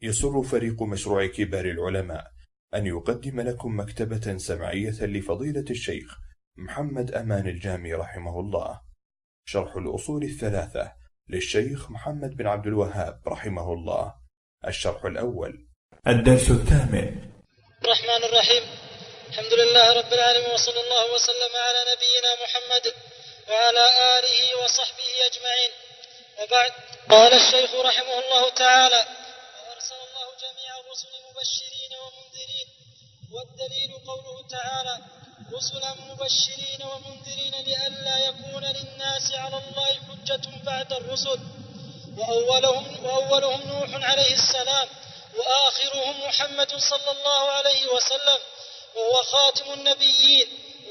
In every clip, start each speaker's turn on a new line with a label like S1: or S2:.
S1: يسر فريق مشروع كبار العلماء أن يقدم لكم مكتبة سمعية لفضيلة الشيخ محمد أمان الجامي رحمه الله، شرح الأصول الثلاثة للشيخ محمد بن عبد الوهاب رحمه الله. الشرح الأول، الدرس الثامن.
S2: الرحمن الرحيم. الحمد لله رب العالمين، وصلى الله وسلم على نبينا محمد وعلى آله وصحبه أجمعين، وبعد. قال الشيخ رحمه الله تعالى: وأرسل الله جميع الرسل مبشرين ومنذرين. والدليل قوله تعالى: رسلا مبشرين ومنذرين لئلا يكون للناس على الله حجة بعد الرسل. وأولهم نوح عليه السلام، وآخرهم محمد صلى الله عليه وسلم، وهو خاتم النبيين.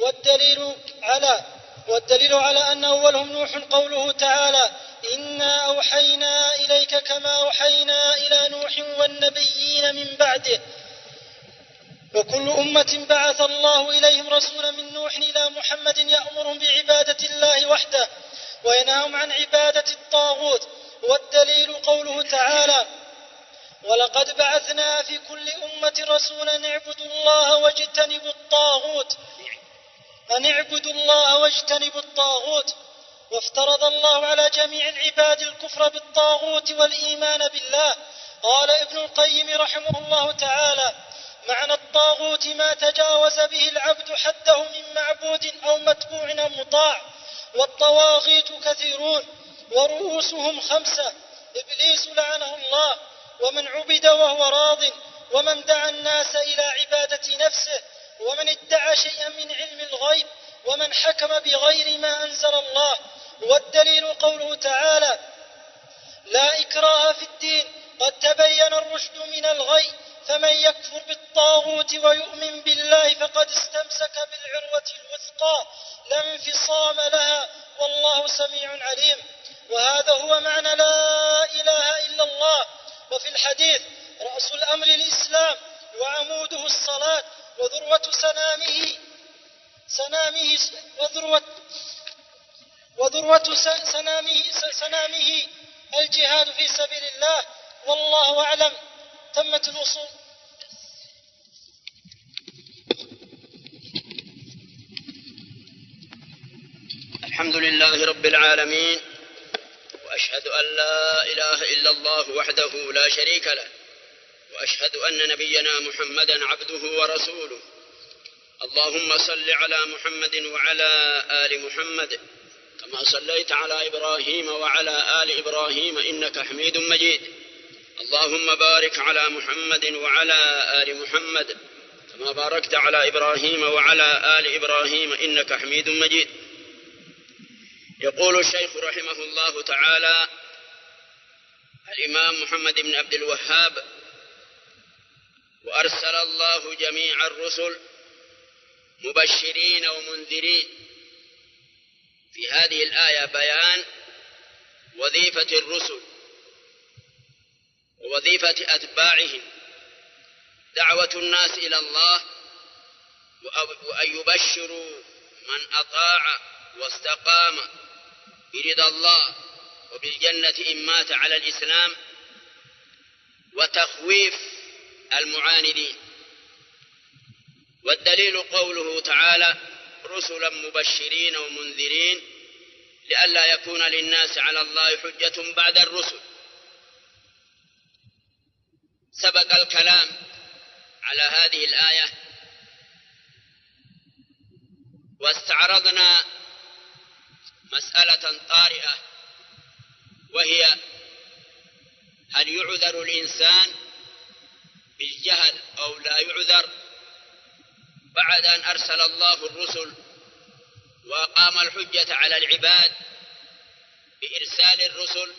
S2: والدليل على أن أولهم نوح قوله تعالى: إنا أوحينا إليك كما أوحينا إلى نوح والنبيين من بعده. وكل أمة بعث الله إليهم رسولا من نوح إلى محمد يأمرهم بعبادة الله وحده وينهاهم عن عبادة الطاغوت. والدليل قوله تعالى: ولقد بعثنا في كل أمة رسولا أن اعبدوا الله واجتنبوا الطاغوت. وافترض الله على جميع العباد الكفر بالطاغوت والإيمان بالله. قال ابن القيم رحمه الله تعالى: معنى الطاغوت ما تجاوز به العبد حده من معبود أو متبوع أو مطاع. والطواغيت كثيرون ورؤوسهم 5: إبليس لعنه الله، ومن عبد وهو راض، ومن دعا الناس إلى عبادة نفسه، ومن ادعى شيئا من علم الغيب، ومن حكم بغير ما أنزل الله. والدليل قوله تعالى: لا إكراه في الدين قد تبين الرشد من الغي، فمن يكفر بالطاغوت ويؤمن بالله فقد استمسك بالعروة الوثقى لا انفصام لها، والله سميع عليم. وهذا هو معنى لا إله إلا الله. وفي الحديث: رأس الأمر الإسلام، وعموده الصلاة، وذروة سنامه الجهاد في سبيل الله. والله أعلم. تمت الوصول.
S3: الحمد لله رب العالمين، وأشهد أن لا إله إلا الله وحده لا شريك له، وأشهد أن نبينا محمدا عبده ورسوله. اللهم صل على محمد وعلى آل محمد كما صليت على إبراهيم وعلى آل إبراهيم إنك حميد مجيد. اللهم بارك على محمد وعلى آل محمد كما باركت على إبراهيم وعلى آل إبراهيم إنك حميد مجيد. يقول الشيخ رحمه الله تعالى الإمام محمد بن عبد الوهاب: وأرسل الله جميع الرسل مبشرين ومنذرين. في هذه الآية بيان وظيفة الرسل ووظيفة أتباعهم، دعوة الناس إلى الله، وأن يبشروا من أطاع واستقام برضا الله وبالجنة إن مات على الإسلام، وتخويف المعاندين. والدليل قوله تعالى: رسلا مبشرين ومنذرين لئلا يكون للناس على الله حجة بعد الرسل. سبق الكلام على هذه الآية، واستعرضنا مسألة طارئة، وهي: هل يعذر الإنسان بالجهل أو لا يعذر بعد أن أرسل الله الرسل وأقام الحجة على العباد بإرسال الرسل؟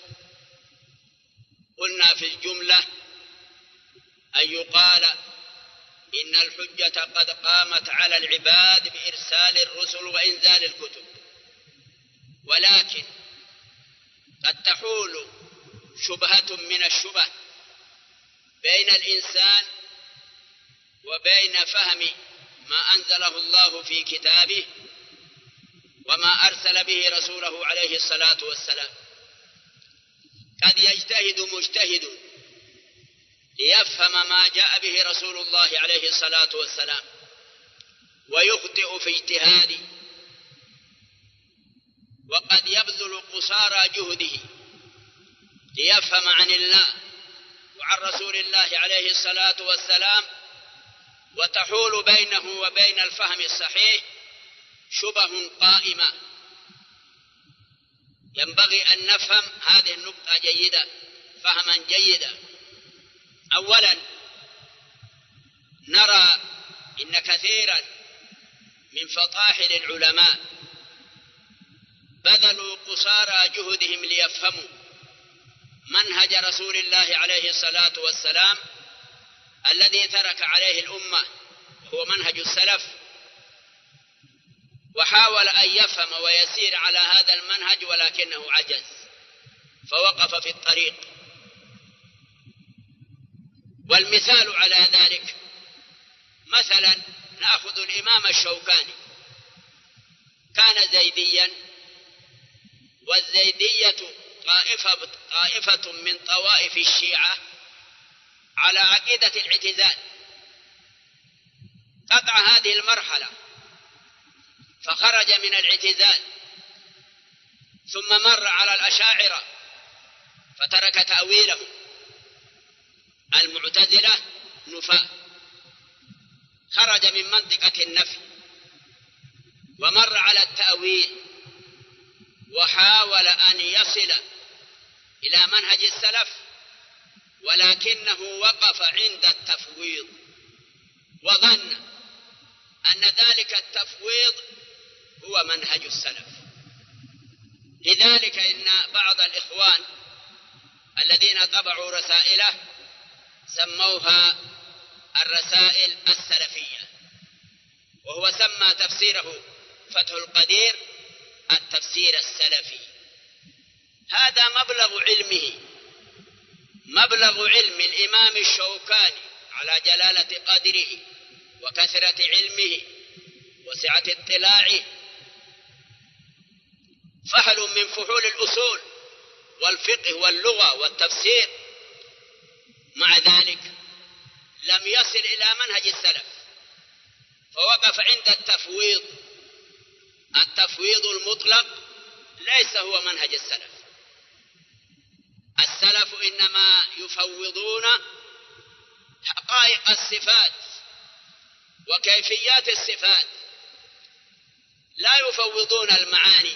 S3: قلنا في الجملة أن يقال إن الحجة قد قامت على العباد بإرسال الرسل وإنزال الكتب، ولكن قد تحول شبهة من الشبه بين الإنسان وبين فهم ما أنزله الله في كتابه وما أرسل به رسوله عليه الصلاة والسلام. قد يجتهد مجتهد ليفهم ما جاء به رسول الله عليه الصلاة والسلام، ويخطئ في اجتهاده، وقد يبذل قصارى جهده ليفهم عن الله وعن رسول الله عليه الصلاة والسلام، وتحول بينه وبين الفهم الصحيح شبه قائمة. ينبغي أن نفهم هذه النقطة جيدة فهما جيدا. أولا، نرى إن كثيرا من فطاحل العلماء بذلوا قصارى جهدهم ليفهموا منهج رسول الله عليه الصلاة والسلام الذي ترك عليه الأمة، هو منهج السلف، وحاول أن يفهم ويسير على هذا المنهج ولكنه عجز فوقف في الطريق. والمثال على ذلك مثلا نأخذ الإمام الشوكاني، كان زيديا، والزيدية طائفة من طوائف الشيعة على عقيدة الاعتزال. قطع هذه المرحلة فخرج من الاعتزال، ثم مر على الأشاعرة فترك تأويله. المعتزلة نفاة، خرج من منطقة النفي ومر على التأويل، وحاول أن يصل إلى منهج السلف ولكنه وقف عند التفويض، وظن أن ذلك التفويض هو منهج السلف. لذلك إن بعض الإخوان الذين طبعوا رسائله سموها الرسائل السلفية، وهو سمى تفسيره فتح القدير التفسير السلفي. هذا مبلغ علم الإمام الشوكاني على جلالة قدره وكثرة علمه وسعة اطلاعه، فحل من فحول الأصول والفقه واللغة والتفسير. مع ذلك لم يصل إلى منهج السلف فوقف عند التفويض. التفويض المطلق ليس هو منهج السلف. السلف إنما يفوضون حقائق الصفات وكيفيات الصفات، لا يفوضون المعاني.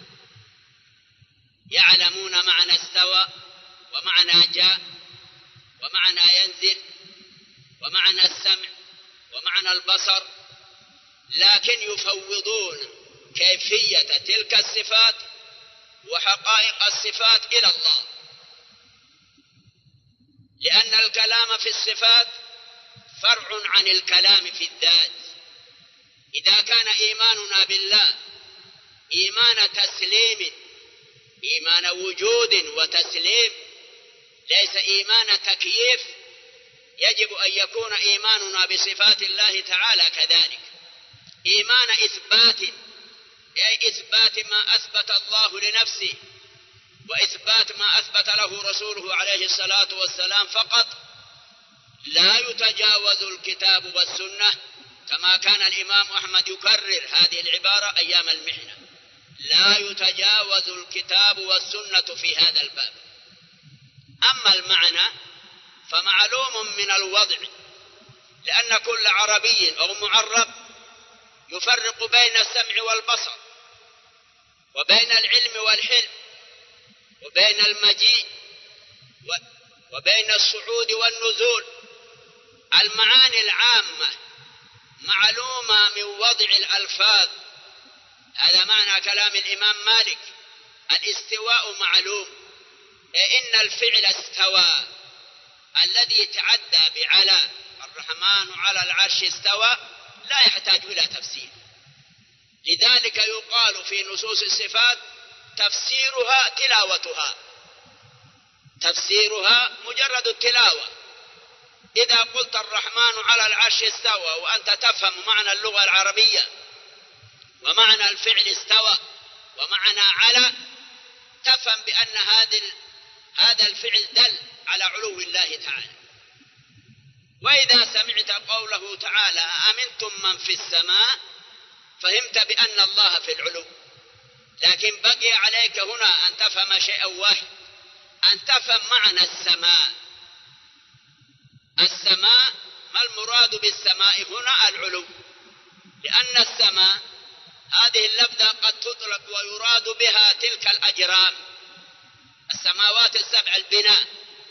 S3: يعلمون معنى استوى ومعنى جاء ومعنى ينزل ومعنى السمع ومعنى البصر، لكن يفوضون كيفية تلك الصفات وحقائق الصفات إلى الله، لأن الكلام في الصفات فرع عن الكلام في الذات. إذا كان إيماننا بالله إيمان تسليم، إيمان وجود وتسليم، ليس إيمان تكييف، يجب أن يكون إيماننا بصفات الله تعالى كذلك إيمان إثبات، أي إثبات ما أثبت الله لنفسه وإثبات ما أثبت له رسوله عليه الصلاة والسلام فقط، لا يتجاوز الكتاب والسنة، كما كان الإمام أحمد يكرر هذه العبارة أيام المحنة: لا يتجاوز الكتاب والسنة في هذا الباب. أما المعنى فمعلوم من الوضع، لأن كل عربي أو معرب يفرق بين السمع والبصر وبين العلم والحلم وبين المجيء وبين الصعود والنزول. المعاني العامة معلومة من وضع الألفاظ، هذا معنى كلام الإمام مالك: الاستواء معلوم، إن الفعل استوى الذي تعدى بعلى، الرحمن على العرش استوى، لا يحتاج إلى تفسير. لذلك يقال في نصوص الصفات تفسيرها تلاوتها، تفسيرها مجرد التلاوة. إذا قلت الرحمن على العرش استوى وأنت تفهم معنى اللغة العربية ومعنى الفعل استوى ومعنى على، تفهم بأن هذا الفعل دل على علو الله تعالى. وإذا سمعت قوله تعالى أأمنتم من في السماء فهمت بأن الله في العلو، لكن بقي عليك هنا أن تفهم شيئا واحد، أن تفهم معنى السماء. السماء ما المراد بالسماء هنا؟ العلو، لأن السماء هذه اللفظة قد تطلق ويراد بها تلك الأجرام، السماوات السبع البناء،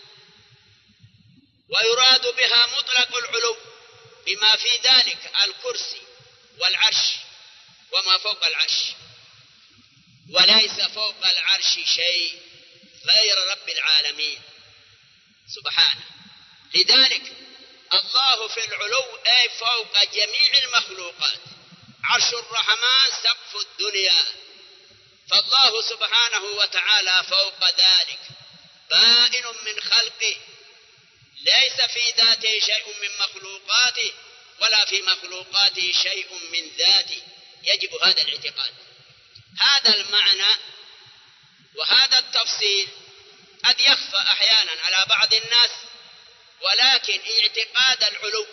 S3: ويراد بها مطلق العلو بما في ذلك الكرسي والعرش وما فوق العرش، وليس فوق العرش شيء غير رب العالمين سبحانه. لذلك الله في العلو أي فوق جميع المخلوقات، عرش الرحمن سقف الدنيا، فالله سبحانه وتعالى فوق ذلك بائن من خلقه، ليس في ذاته شيء من مخلوقاته ولا في مخلوقاته شيء من ذاته، يجب هذا الاعتقاد. هذا المعنى وهذا التفصيل قد يخفى أحيانا على بعض الناس، ولكن اعتقاد العلو،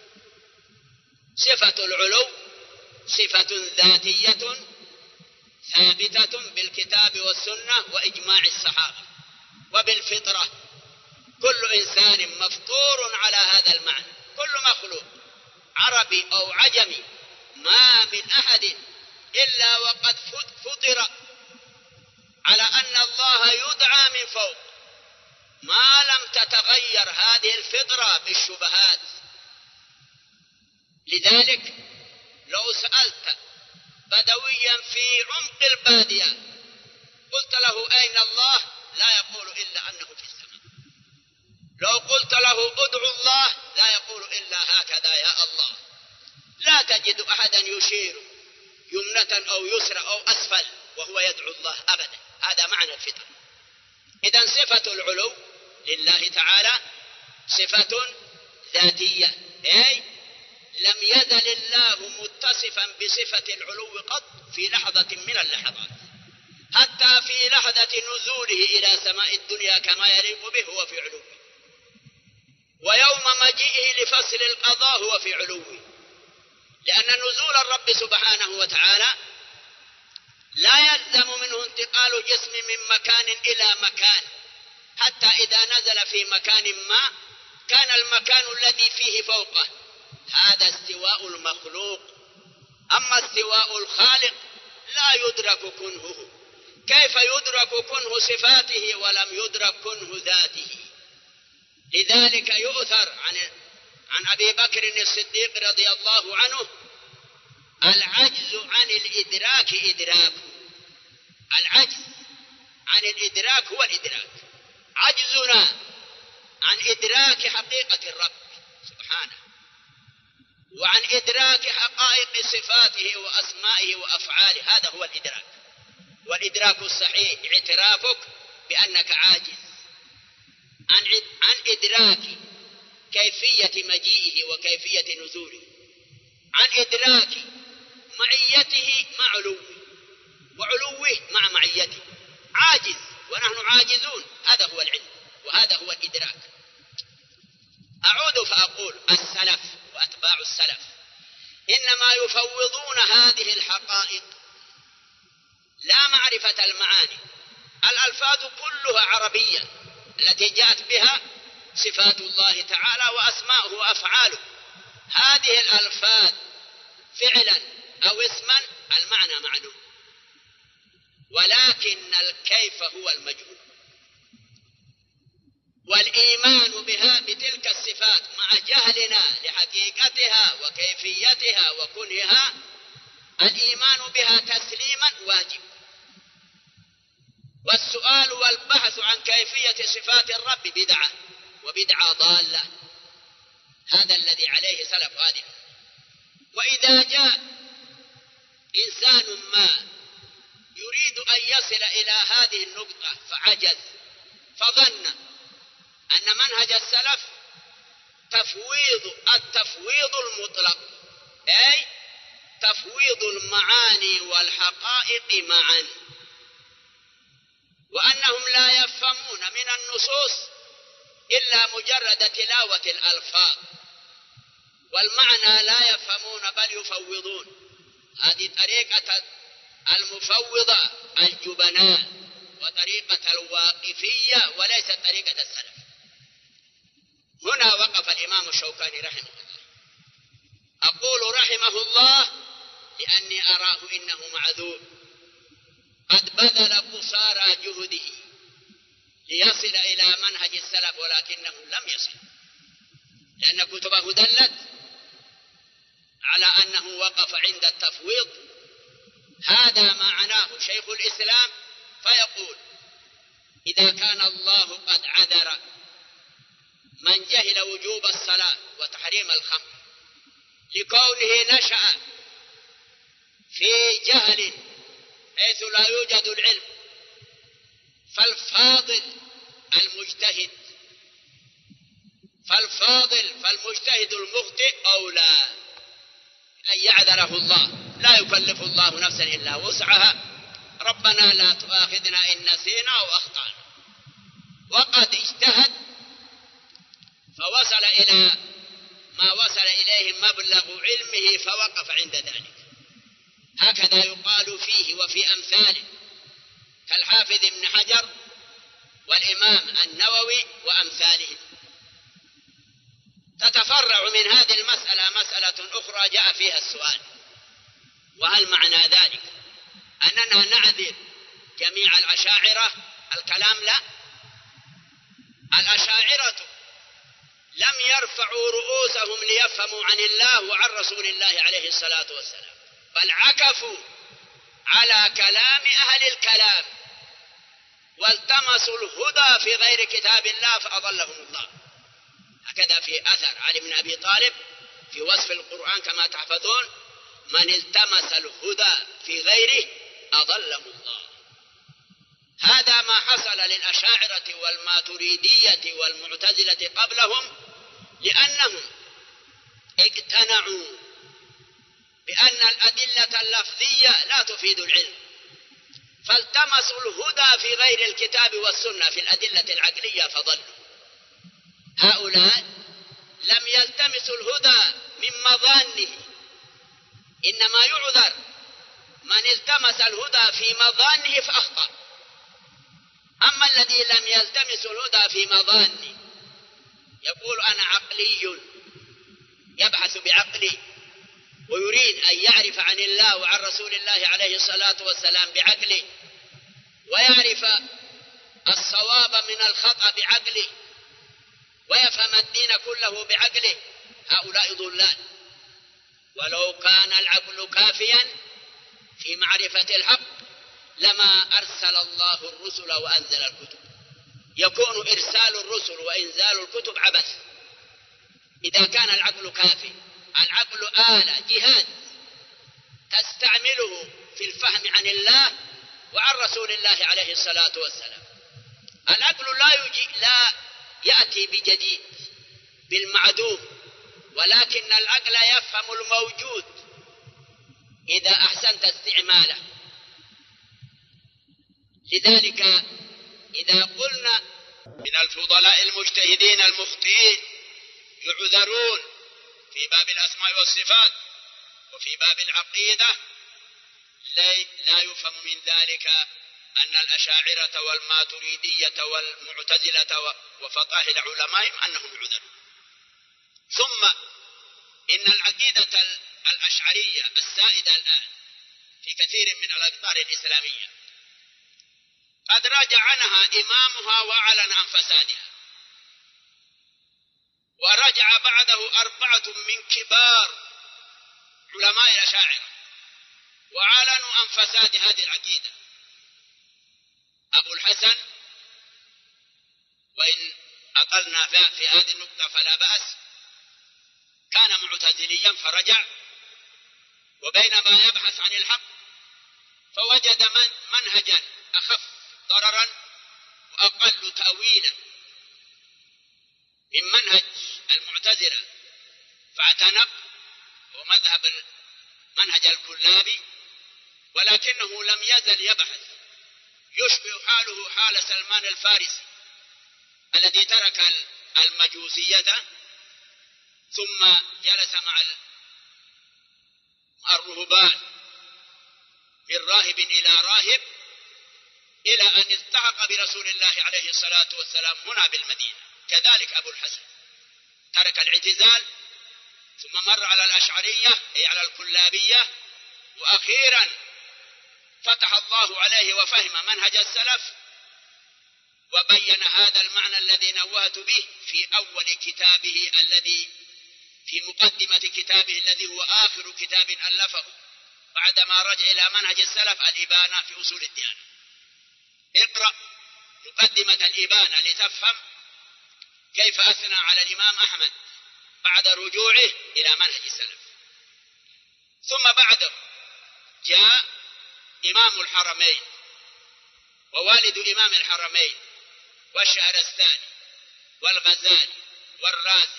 S3: صفة العلو صفة ذاتية ثابتة بالكتاب والسنة وإجماع الصحابة وبالفطرة، كل إنسان مفطور على هذا المعنى، كل مخلوق عربي أو عجمي ما من أحد إلا وقد فطر على أن الله يدعى من فوق، ما لم تتغير هذه الفطرة بالشبهات. لذلك لو سألت بدويا في عمق البادية قلت له أين الله؟ لا يقول إلا أنه في السماء. لو قلت له ادعو الله لا يقول إلا هكذا يا الله. لا تجد أحدا يشير يمنة أو يسرى أو أسفل وهو يدعو الله أبدا، هذا معنى الفطرة. إذن صفة العلو لله تعالى صفة ذاتية، أي لم يزل الله متصفا بصفة العلو قط في لحظة من اللحظات، حتى في لحظة نزوله إلى سماء الدنيا كما يليق به هو في علوه، ويوم مجيئه لفصل القضاء هو في علوه، لأن نزول الرب سبحانه وتعالى لا يلزم منه انتقال جسم من مكان إلى مكان، حتى إذا نزل في مكان ما كان المكان الذي فيه فوقه، هذا استواء المخلوق. أما استواء الخالق لا يدرك كنهه، كيف يدرك كنه صفاته ولم يدرك كنه ذاته؟ لذلك يؤثر عن أبي بكر الصديق رضي الله عنه العجز عن الإدراك إدراكه، العجز عن الإدراك هو الإدراك، عجزنا عن إدراك حقيقة الرب سبحانه وعن إدراك حقائق صفاته وأسمائه وأفعاله، هذا هو الإدراك. والإدراك الصحيح اعترافك بأنك عاجز عن إدراك كيفية مجيئه وكيفية نزوله، عن إدراك معيته مع علوه وعلوه مع معيته، عاجز ونحن عاجزون، هذا هو العلم وهذا هو الإدراك. أعود فأقول السلف وأتباع السلف إنما يفوضون هذه الحقائق لا معرفة المعاني، الألفاظ كلها عربية التي جاءت بها صفات الله تعالى وأسماؤه وأفعاله، هذه الألفاظ فعلا أو اسما المعنى معلوم، ولكن الكيف هو المجهول. والإيمان بها بتلك الصفات مع جهلنا لحقيقتها وكيفيتها وكنهها، الإيمان بها تسليما واجب، والسؤال والبحث عن كيفية صفات الرب بدعة وبدعة ضالة، هذا الذي عليه سلف هذه. وإذا جاء إنسان ما يريد أن يصل إلى هذه النقطة فعجز فظن أن منهج السلف التفويض المطلق، أي تفويض المعاني والحقائق معا، وأنهم لا يفهمون من النصوص إلا مجرد تلاوة الألفاظ والمعنى لا يفهمون بل يفوضون. هذه طريقة المفوضة الجبناء وطريقة الواقفية وليست طريقة السلف. هنا وقف الإمام الشوكاني رحمه الله. أقول رحمه الله لأني أراه إنه معذور، قد بذل قصارى جهده ليصل إلى منهج السلف ولكنه لم يصل، لأن كتبه دلت على أنه وقف عند التفويض. هذا معناه شيخ الإسلام، فيقول إذا كان الله قد عذر من جهل وجوب الصلاة وتحريم الخمر لكونه نشأ في جهل حيث لا يوجد العلم، فالمجتهد المخطئ أولى أن يعذره الله، لا يكلف الله نفسا إلا وسعها، ربنا لا تؤاخذنا إن نسينا أو أخطأنا. وقد اجتهد فوصل إلى ما وصل إليه مبلغ علمه فوقف عند ذلك. هكذا يقال فيه وفي أمثاله كالحافظ ابن حجر والإمام النووي وأمثالهم. تتفرع من هذه المسألة مسألة أخرى جاء فيها السؤال، وهل معنى ذلك أننا نعذر جميع الأشاعرة؟ الكلام لا. الأشاعرة لم يرفعوا رؤوسهم ليفهموا عن الله وعن رسول الله عليه الصلاة والسلام، بل عكفوا على كلام أهل الكلام والتمسوا الهدى في غير كتاب الله فأضلهم الله. هكذا في أثر علي بن أبي طالب في وصف القرآن كما تحفظون: من التمس الهدى في غيره أضله الله. هذا ما حصل للأشاعرة والماتريدية والمعتزلة قبلهم، لأنهم اقتنعوا بأن الأدلة اللفظية لا تفيد العلم، فالتمسوا الهدى في غير الكتاب والسنة في الأدلة العقلية فضلوا. هؤلاء لم يلتمسوا الهدى من مظانه، إنما يعذر من التمس الهدى في مظانه فأخطأ. أما الذي لم يلتمس الهدى في مظانه يقول أنا عقلي، يبحث بعقلي ويريد أن يعرف عن الله وعن رسول الله عليه الصلاة والسلام بعقله، ويعرف الصواب من الخطأ بعقله، ويفهم الدين كله بعقله، هؤلاء ضلال. ولو كان العقل كافيا في معرفة الحق لما أرسل الله الرسل وأنزل الكتب. يكون إرسال الرسل وإنزال الكتب عبث إذا كان العقل كافي. العقل آلة جهاز تستعمله في الفهم عن الله وعن رسول الله عليه الصلاة والسلام. العقل لا يأتي بجديد بالمعدوم، ولكن العقل يفهم الموجود إذا أحسنت استعماله. لذلك إذا قلنا من الفضلاء المجتهدين المخطئين يعذرون في باب الأسماء والصفات وفي باب العقيدة، لا يفهم من ذلك أن الأشاعرة والماتريدية والمعتزلة وفضائل علمائهم أنهم يعذرون. ثم إن العقيدة الأشعرية السائدة الآن في كثير من الأقطار الإسلامية قد راجع عنها إمامها وأعلن عن فسادها، ورجع بعده 4 من كبار علماء الأشاعرة وأعلنوا عن فساد هذه العقيدة. أبو الحسن، وإن أطلنا في هذه النقطة فلا بأس، كان معتزليا فرجع، وبينما يبحث عن الحق فوجد منهجا أخف ضررا وأقل تأويلا من منهج المعتزلة فاعتنق ومذهب منهج الكلابي، ولكنه لم يزل يبحث، يشبه حاله حال سلمان الفارسي الذي ترك المجوسية ثم جلس مع الرهبان من راهب إلى راهب إلى أن التحق برسول الله عليه الصلاة والسلام هنا بالمدينة. كذلك أبو الحسن ترك الاعتزال ثم مر على الأشعرية أي على الكلابية، وأخيرا فتح الله عليه وفهم منهج السلف وبين هذا المعنى الذي نوهت به في أول كتابه الذي في مقدمة كتابه الذي هو آخر كتاب ألفه بعدما رجع إلى منهج السلف الإبانة في أصول الديانة. اقرأ مقدمة الإبانة لتفهم كيف أثنى على الإمام أحمد بعد رجوعه إلى منهج السلف. ثم بعده جاء إمام الحرمين ووالد إمام الحرمين والشهرستاني والغزالي والرازي،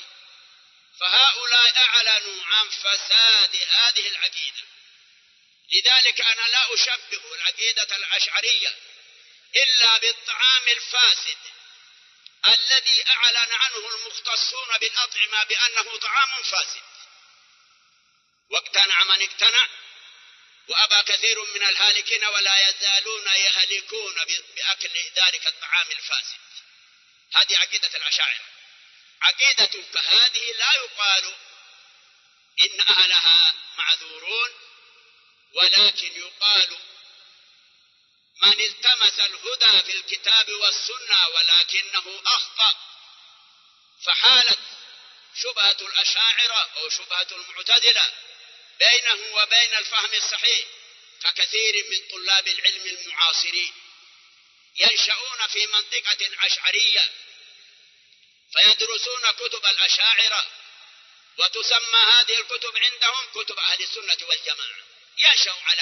S3: فهؤلاء أعلنوا عن فساد هذه العقيدة. لذلك أنا لا أشبه العقيدة الأشعرية إلا بالطعام الفاسد الذي أعلن عنه المختصون بالأطعمة بأنه طعام فاسد، واقتنع من اقتنع وأبى كثير من الهالكين ولا يزالون يهلكون بأكل ذلك الطعام الفاسد. هذه عقيدة الأشاعرة. عقيدة كهذه لا يقال إن أهلها معذورون، ولكن يقال من التمس الهدى في الكتاب والسنة ولكنه أخطأ فحالت شبهة الأشاعرة أو شبهة المعتزلة بينه وبين الفهم الصحيح، ككثير من طلاب العلم المعاصرين ينشؤون في منطقة أشعرية فيدرسون كتب الأشاعرة وتسمى هذه الكتب عندهم كتب أهل السنة والجماعة، ينشأ على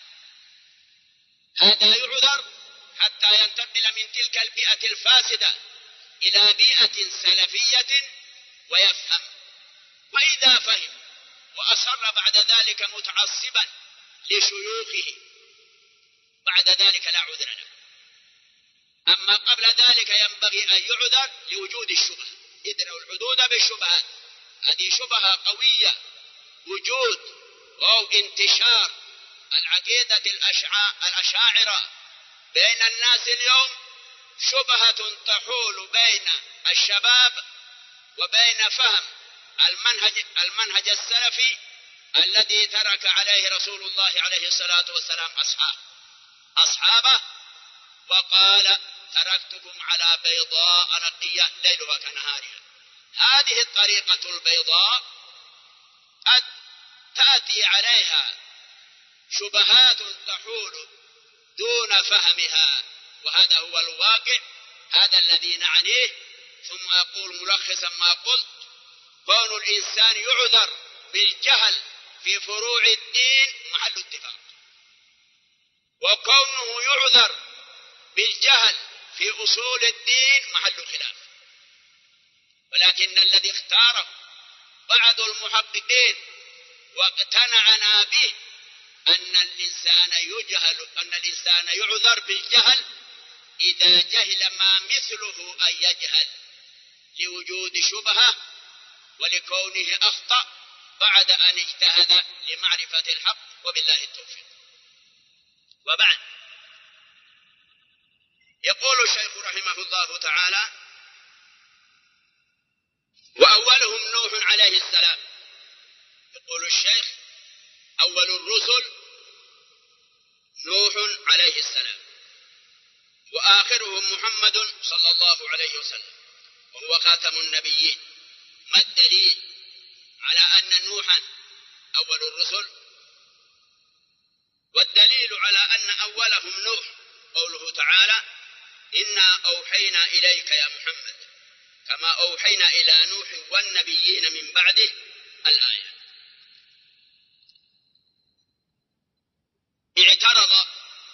S3: هذا يعذر حتى ينتقل من تلك البيئة الفاسدة إلى بيئة سلفية ويفهم. وإذا فهم وأصر بعد ذلك متعصبا لشيوخه بعد ذلك لا عذر له. أما قبل ذلك ينبغي أن يعذر لوجود الشبهة. ادروا الحدود بالشبهات. هذه شبهة قوية، وجود أو انتشار العقيدة الأشاعرة بين الناس اليوم شبهة تحول بين الشباب وبين فهم المنهج السلفي الذي ترك عليه رسول الله عليه الصلاة والسلام أصحابه، وقال تركتكم على بيضاء نقية ليلها كنهارها. هذه الطريقة البيضاء قد تأتي عليها شبهات تحول دون فهمها، وهذا هو الواقع، هذا الذي نعنيه. ثم أقول ملخصا ما قلت: كون الإنسان يعذر بالجهل في فروع الدين محل اتفاق، وكونه يعذر بالجهل في أصول الدين محل خلاف. ولكن الذي اختاره بعض المحققين واقتنعنا به أن الإنسان يعذر بالجهل إذا جهل ما مثله أن يجهل لوجود شبهة ولكونه أخطأ بعد أن اجتهد لمعرفة الحق، وبالله التوفيق. وبعد، يقول الشيخ رحمه الله تعالى: وأولهم نوح عليه السلام. يقول الشيخ: أول الرسل نوح عليه السلام، وآخرهم محمد صلى الله عليه وسلم، وهو خاتم النبيين. ما الدليل على أن نوحا أول الرسل؟ والدليل على أن أولهم نوح قوله تعالى: إنا أوحينا إليك يا محمد كما أوحينا إلى نوح والنبيين من بعده. الآية. اعترض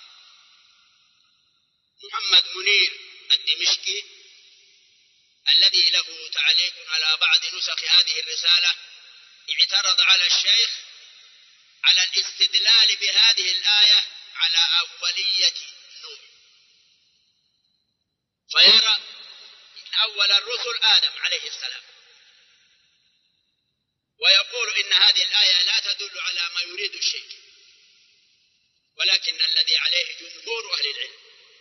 S3: محمد منير الدمشقي الذي له تعليق على بعض نسخ هذه الرسالة، اعترض على الشيخ على الاستدلال بهذه الآية على أولية نوح، فيرى إن أول الرسل آدم عليه السلام، أن هذه الآية لا تدل على ما يريد الشيخ، ولكن الذي عليه جمهور أهل العلم.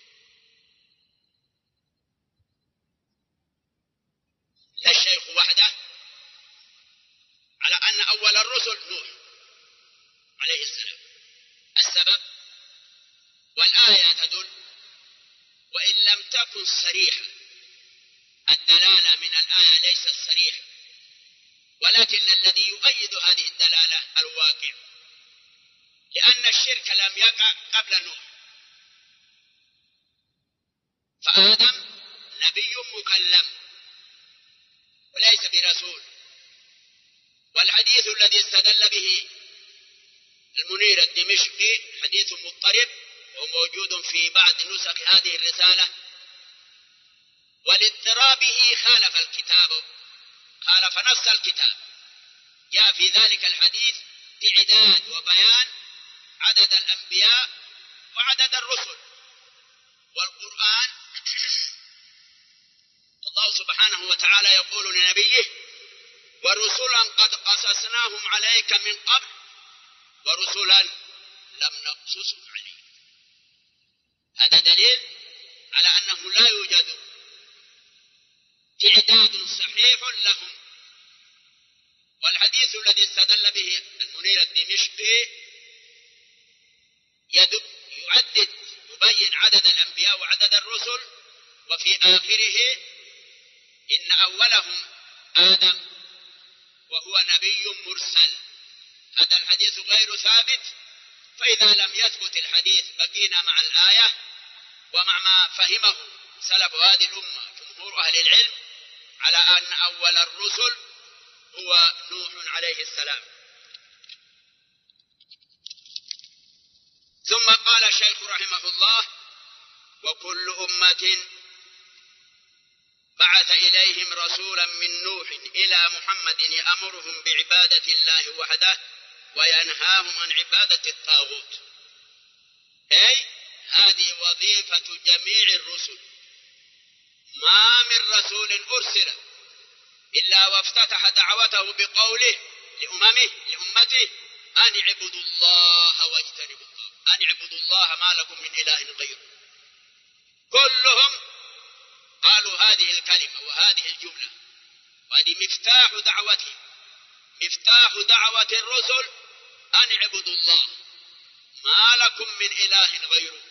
S3: لا الشيخ وحده على أن أول الرسل نوح عليه السلام. السبب والآية تدل، وإن لم تكن صريحة، الدلالة من الآية ليست صريحة، ولكن الذي يؤيد هذه الدلالة الواقع، لأن الشرك لم يقع قبل نوح، فآدم نبي مكلم وليس برسول. والحديث الذي استدل به المنير الدمشقي حديث مضطرب وموجود في بعض نسخ هذه الرسالة، ولاضطرابه خالف الكتاب، خالف نص الكتاب. جاء في ذلك الحديث إعداد وبيان عدد الأنبياء وعدد الرسل. والقرآن الله سبحانه وتعالى يقول لنبيه: ورسلا قد قصصناهم عليك من قبل ورسلا لم نقصصهم عليك. هذا دليل على أنه لا يوجد تعداد صحيح لهم. والحديث الذي استدل به المنير الدمشقي يعدد يبين عدد الأنبياء وعدد الرسل، وفي آخره إن أولهم آدم وهو نبي مرسل. هذا الحديث غير ثابت، فإذا لم يثبت الحديث بقينا مع الآية ومع ما فهمه سلف هذه الأمة جمهور أهل العلم على أن أول الرسل هو نوح عليه السلام. ثم قال الشيخ رحمه الله: وكل أمة بعث إليهم رسولا من نوح إلى محمد يأمرهم بعبادة الله وحده وينهاهم عن عبادة الطاغوت. أي هذه وظيفة جميع الرسل، ما من رسول أرسل إلا وافتتح دعوته بقوله لأمته: أن اعبدوا الله واجتنبوا الطاغوت، أن اعبدوا الله ما لكم من إله غيره. كلهم قالوا هذه الكلمة وهذه الجملة، وهذه مفتاح دعوتهم، مفتاح دعوة الرسل: أن اعبدوا الله ما لكم من إله غيره.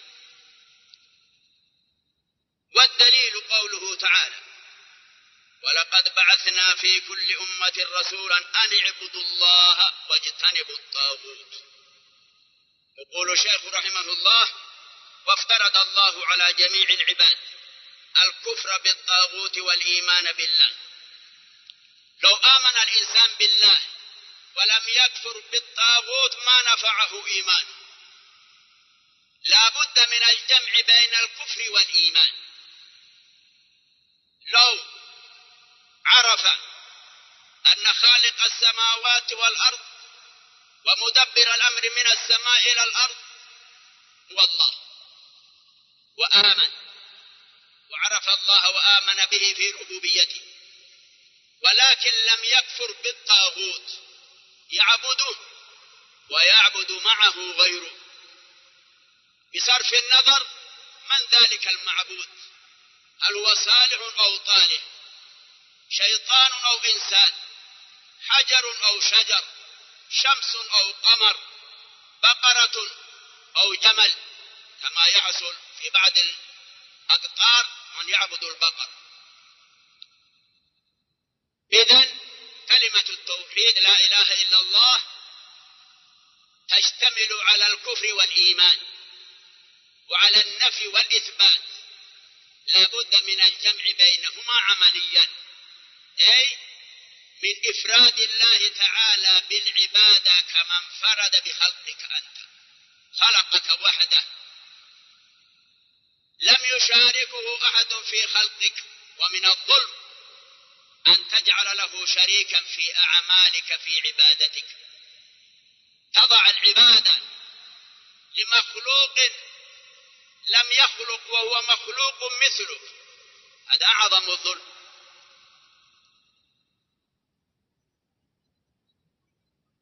S3: والدليل قوله تعالى: ولقد بعثنا في كل أمة رسولا أن اعبدوا الله واجتنبوا الطاغوت. يقول الشيخ رحمه الله: وافترض الله على جميع العباد الكفر بالطاغوت والإيمان بالله. لو آمن الإنسان بالله ولم يكفر بالطاغوت ما نفعه إيمانه. لا بد من الجمع بين الكفر والإيمان. لو عرف أن خالق السماوات والأرض ومدبر الأمر من السماء إلى الأرض هو الله، وآمن وعرف الله وآمن به في ربوبيته، ولكن لم يكفر بالطاغوت يعبده ويعبد معه غيره، بصرف النظر من ذلك المعبود، هل هو صالح أو طالح، شيطان أو إنسان، حجر أو شجر، شمس أو قمر، بقرة أو جمل، كما يحصل في بعض الأقطار من يعبد البقر. إذن كلمة التوحيد لا إله إلا الله تشتمل على الكفر والإيمان وعلى النفي والإثبات. لا بد من الجمع بينهما عمليا، أي من إفراد الله تعالى بالعبادة كما انفرد بخلقك أنت، خلقك وحده لم يشاركه أحد في خلقك. ومن الظلم أن تجعل له شريكا في أعمالك في عبادتك، تضع العبادة لمخلوق لم يخلق وهو مخلوق مثلك، هذا أعظم الظلم.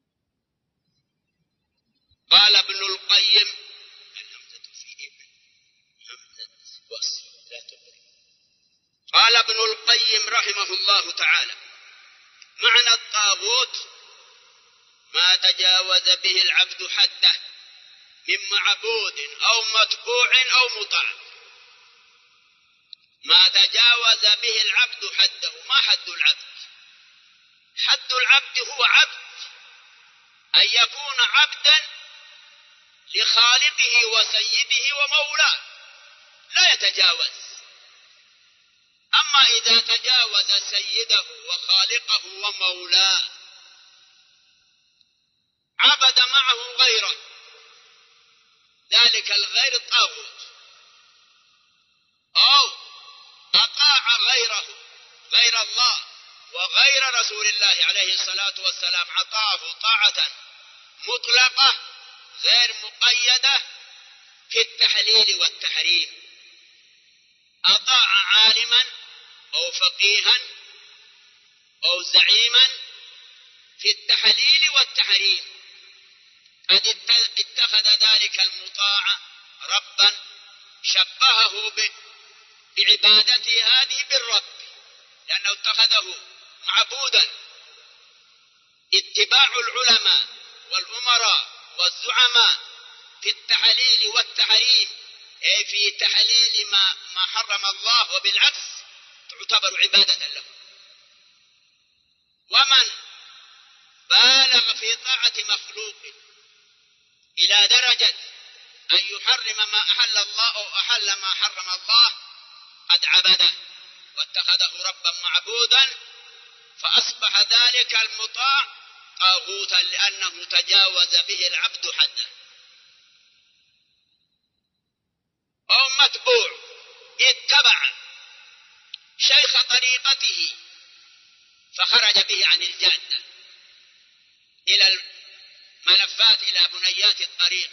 S3: القيم الهمزة في ابن همزة وصل لا تقرأ. قال ابن القيم رحمه الله تعالى: معنى الطاغوت ما تجاوز به العبد حده من معبود أو متبوع أو مطاع. ما تجاوز به العبد حده. ما حد العبد؟ حد العبد هو عبد، أن يكون عبدا لخالقه وسيده ومولاه لا يتجاوز. أما إذا تجاوز سيده وخالقه ومولاه عبد معه غيره، ذلك الغير طاغوت، أو أطاع غيره غير الله وغير رسول الله عليه الصلاة والسلام، أطاعه طاعة مطلقة غير مقيدة في التحليل والتحريم. أطاع عالما أو فقيها أو زعيما في التحليل والتحريم، قد اتخذ ذلك المطاع ربا، شبهه بعبادته هذه بالرب، لأنه اتخذه معبودا. اتباع العلماء والأمراء والزعماء في التحليل والتحريم، أي في تحليل ما حرم الله، وبالعكس تعتبر عبادة له. ومن بالغ في طاعة مخلوق إلى درجة أن يحرم ما أحل الله أو أحل ما حرم الله قد عبده واتخذه ربا معبودا، فأصبح ذلك المطاع طاغوتا لأنه تجاوز به العبد حده. أو متبوع، اتبع شيخ طريقته فخرج به عن الجادة إلى الملفات، إلى بنيات الطريق،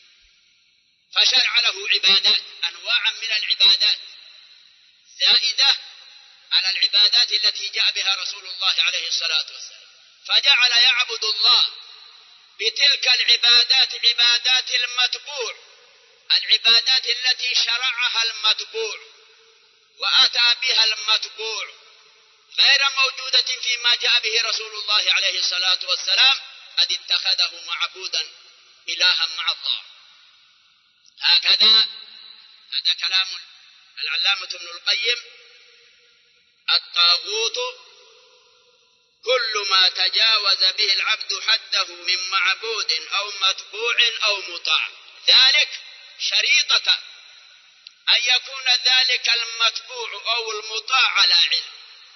S3: فشرع له عبادات، أنواعا من العبادات زائدة على العبادات التي جاء بها رسول الله عليه الصلاة والسلام، فجعل يعبد الله بتلك العبادات عبادات المتبوع، العبادات التي شرعها المتبوع وأتى بها المتبوع، غير موجودة فيما جاء به رسول الله عليه الصلاة والسلام، قد اتخذه معبودا إلها مع الله. هكذا هذا كلام العلامة ابن القيم: الطاغوت كل ما تجاوز به العبد حده من معبود أو متبوع أو مطاع، ذلك شريطة أن يكون ذلك المتبوع أو المطاع على علم.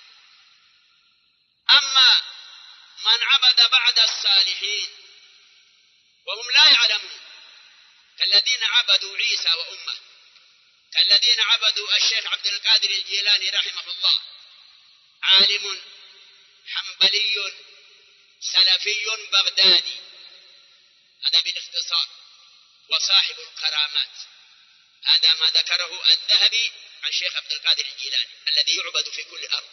S3: أما من عبد بعد الصالحين وهم لا يعلمون، كالذين عبدوا عيسى وأمه، كالذين عبدوا الشيخ عبد القادر الجيلاني رحمه الله، عالم حنبلي سلفي بغدادي، هذا بالاختصار، وصاحب الكرامات. هذا ما ذكره الذهبي عن الشيخ عبد القادر الجيلاني الذي يعبد في كل أرض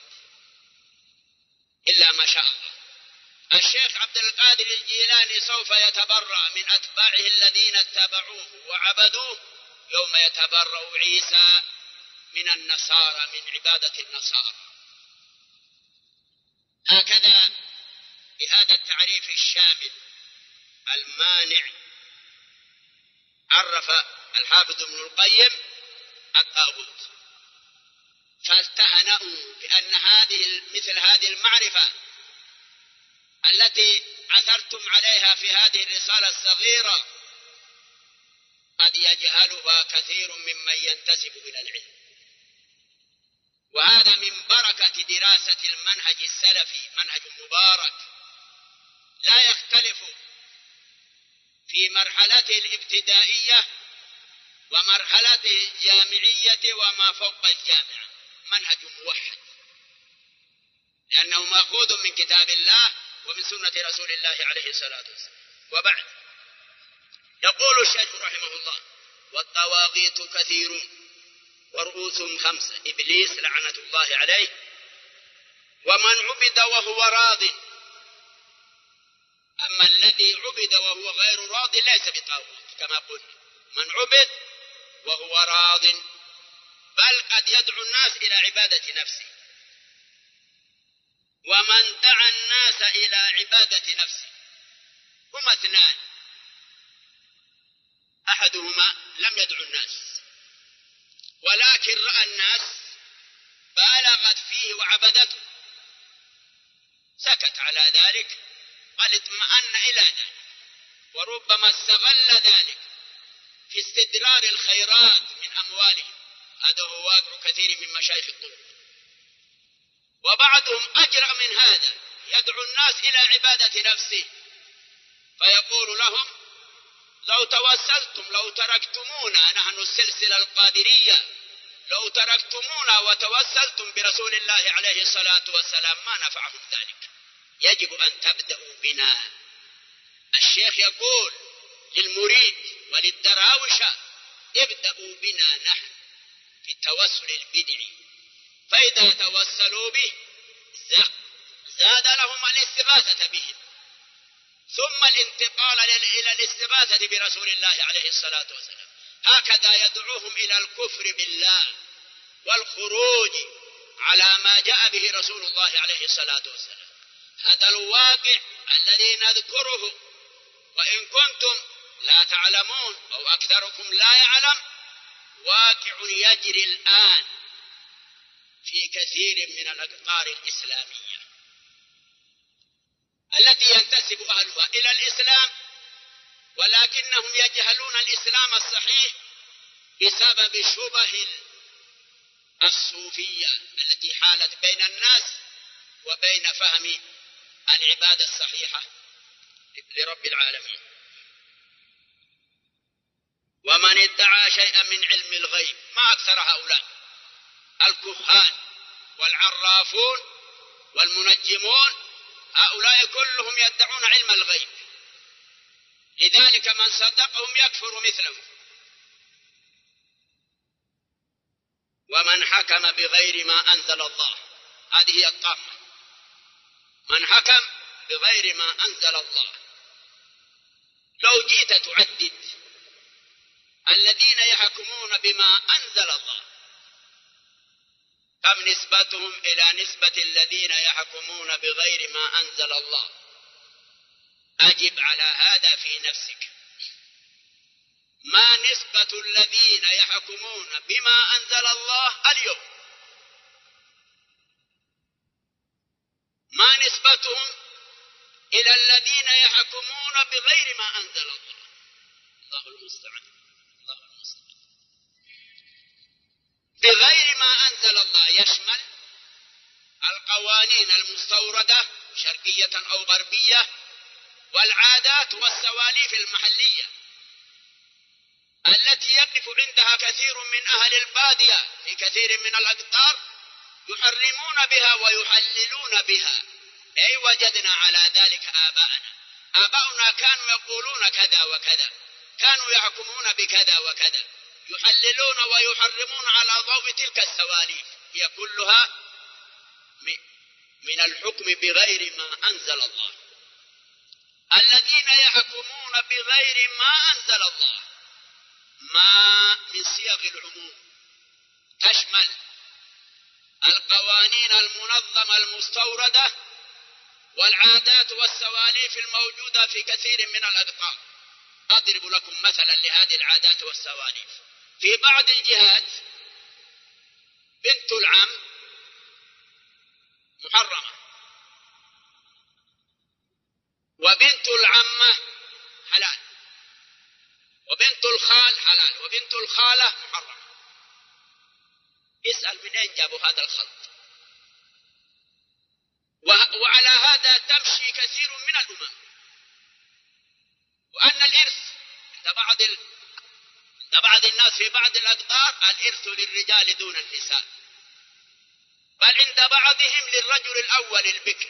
S3: إلا ما شاء الله. الشيخ عبد القادر الجيلاني سوف يتبرأ من أتباعه الذين اتبعوه وعبدوه يوم يتبرأ عيسى من النصارى، من عبادة النصارى. هكذا بهذا التعريف الشامل المانع عرف الحافظ ابن القيم الطاغوت، فاستهنأوا بأن مثل هذه المعرفة التي عثرتم عليها في هذه الرسالة الصغيرة قد يجهلها كثير ممن ينتسب إلى العلم. وهذا من بركة دراسة المنهج السلفي، منهج مبارك لا يختلف في مرحلته الابتدائية ومرحلته الجامعية وما فوق الجامعة، منهج موحد لأنه مأخوذ من كتاب الله ومن سنة رسول الله عليه الصلاة والسلام. وبعد، يقول الشيخ رحمه الله: والطواغيت كثيرون ورؤوسهم 5: إبليس لعنة الله عليه، ومن عبد وهو راض. أما الذي عبد عبد وهو غير راض ليس بطاغوت كما قلنا. من عبد وهو راض، بل قد يدعو الناس إلى عبادة نفسه. ومن دعا الناس إلى عبادة نفسه هما اثنان: أحدهما لم يدعو الناس ولكن رأى الناس بالغت فيه وعبدته، سكت على ذلك بل اطمأن إلى ذلك، وربما استغل ذلك في استدرار الخيرات من أموالهم. هذا هو واقع كثير من مشايخ الطرق. وبعضهم أجرأ من هذا، يدعو الناس إلى عبادة نفسه، فيقول لهم: لو توسلتم، لو تركتمونا، نحن السلسلة القادرية، لو تركتمونا وتوسلتم برسول الله عليه الصلاة والسلام ما نفعهم ذلك، يجب أن تبدأوا بنا. الشيخ يقول للمريد وللدراوشة: ابدأوا بنا نحن في التوسل البدعي، فإذا توسلوا به زاد لهم الاستغاثة بهم، ثم الانتقال إلى الاستغاثة برسول الله عليه الصلاة والسلام. هكذا يدعوهم إلى الكفر بالله والخروج على ما جاء به رسول الله عليه الصلاة والسلام. هذا الواقع الذي نذكره، وإن كنتم لا تعلمون أو أكثركم لا يعلم، واقع يجري الآن في كثير من الأقطار الإسلامية التي ينتسب أهلها إلى الإسلام، ولكنهم يجهلون الإسلام الصحيح بسبب شبه الصوفية التي حالت بين الناس وبين فهم العبادة الصحيحة لرب العالمين. ومن ادعى شيئا من علم الغيب، ما أكثر هؤلاء الكهان والعرافون والمنجمون، هؤلاء كلهم يدعون علم الغيب، لذلك من صدقهم يكفر مثلهم. ومن حكم بغير ما أنزل الله، هذه هي الطامة، من حكم بغير ما أنزل الله. لو جيت تعدد الذين يحكمون بما أنزل الله، كم نسبتهم إلى نسبة الذين يحكمون بغير ما أنزل الله؟ أجب على هذا في نفسك. ما نسبة الذين يحكمون بما أنزل الله اليوم؟ ما نسبتهم إلى الذين يحكمون بغير ما أنزل الله؟ الله المستعان، الله المستعان. بغير ما أنزل الله يشمل القوانين المستوردة شرقية أو غربية، والعادات والسواليف المحلية التي يقف عندها كثير من أهل البادية في كثير من الأقطار يحرمون بها ويحللون بها. أي وجدنا على ذلك آباؤنا كانوا يقولون كذا وكذا، كانوا يحكمون بكذا وكذا، يحللون ويحرمون على ضوء تلك السواليف، هي كلها من الحكم بغير ما أنزل الله. الذين يحكمون بغير ما أنزل الله ما من صيغ العموم، تشمل القوانين المنظمة المستوردة والعادات والسواليف الموجودة في كثير من الأقطار. أضرب لكم مثلا لهذه العادات والسواليف. في بعض الجهات بنت العم محرمة، وبنت العمة حلال، وبنت الخال حلال، وبنت الخالة محرمة. اسأل من أين جابوا هذا الخلط؟ وعلى هذا تمشي كثير من الأمم. وأن الإرث عند بعض الناس في بعض الأقطار الإرث للرجال دون النساء، بل عند بعضهم للرجل الأول البكر،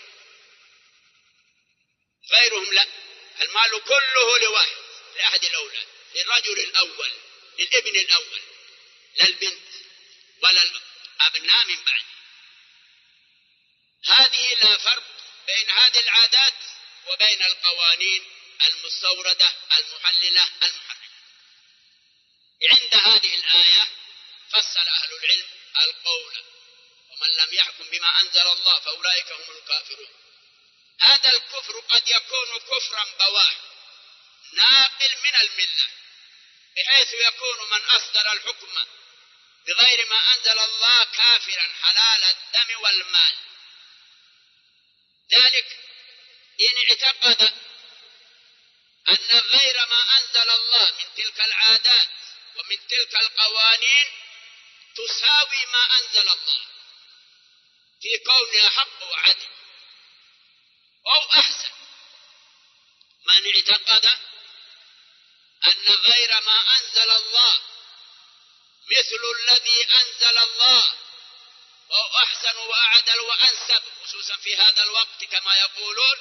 S3: غيرهم لا، المال كله لواحد، لأحد الأولاد، للرجل الأول، للابن الأول، لا البنت ولا الأبناء من بعد. هذه لا فرق بين هذه العادات وبين القوانين المستوردة المحللة المحرمة. عند هذه الآية فصل أهل العلم القول: ومن لم يحكم بما أنزل الله فأولئك هم الكافرون. هذا الكفر قد يكون كفرا بواح ناقل من الملة، بحيث يكون من أصدر الحكم بغير ما أنزل الله كافرا حلال الدم والمال. ذلك إن اعتقد أن غير ما أنزل الله من تلك العادات ومن تلك القوانين تساوي ما أنزل الله في كونها حق وعدل أو أحسن. من اعتقد أن غير ما أنزل الله مثل الذي أنزل الله أو أحسن وأعدل وأنسب، خصوصا في هذا الوقت كما يقولون،